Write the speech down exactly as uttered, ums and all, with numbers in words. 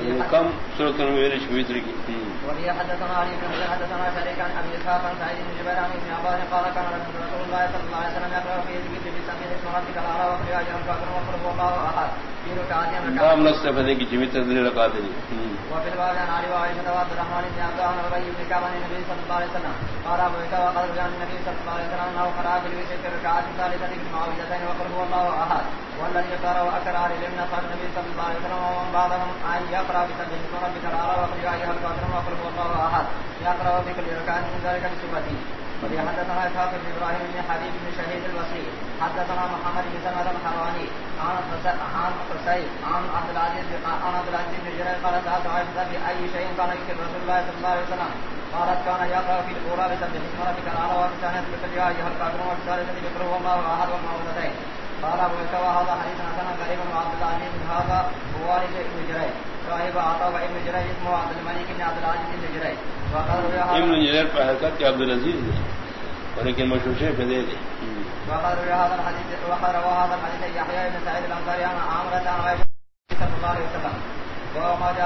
کم صورت میں شویتر کی وبه حدثنا علي بن حدثنا شريك عن ابي اسحاق عن سعيد بن جبير عن ابن عباس قال كان رسول الله صلى الله عليه وسلم يقرأ في ذكر بسمه اسم ربك الاعلى وفي ايه الكافر وقل هو الله احد في ركعتين نام نصف کی جمی تدلی رکعت دی وفي الباب عن علي وعائشة وعبد الرحمن بن عبد الله وربيع بن كعب عن النبي صلى الله عليه وسلم قال ابو بكر وقال عن النبي صلى الله عليه وسلم انه قرأ في الوتر في الركعات الثالثة بالمعوذتين وقل هو الله احد والذي يقرأ اكثر على الابن صلى النبي صلى الله عليه وسلم ومن بعضهم ان يقرأ بسبح اسم ربك الاعلى وفي ايه الكافر وقل هو الله احد يقرأ بكل ركعة من ذلك بسبته. وفي حدثنا اسحاق بن ابراهيم بن حبيب بن شهيد الوصي حدثنا محمد بن سلمة الحراني عن عن حسين عن عبد العزيز عن عبد العزيز بن جرير قال سألت عائشة بأي شيء كان يذكر رسول الله صلى الله عليه وسلم قالت كان يقرأ في الأولى بسبح اسم ربك الأعلى وفي الثانية بكل يا أيها الكافرون وفي الثالثة بقل هو الله أحد والمعوذتين. قال أبو بكر وهذا حديث حسن غريب وعبد العزيز هذا هو والد ابن جرير صاحب عطاء وابن جرير اسمه عبد الملك بن عبد العزيز بن جرير. ابن جرير پر حرکت عبد العزیز لیکن مشہور ہے بدے دے. وقال هذا الحديث وقال رواه هذا الحديث يحيى بن سعيد الأنصاري عن عمرو بن عائشة صلى الله عليه وسلم.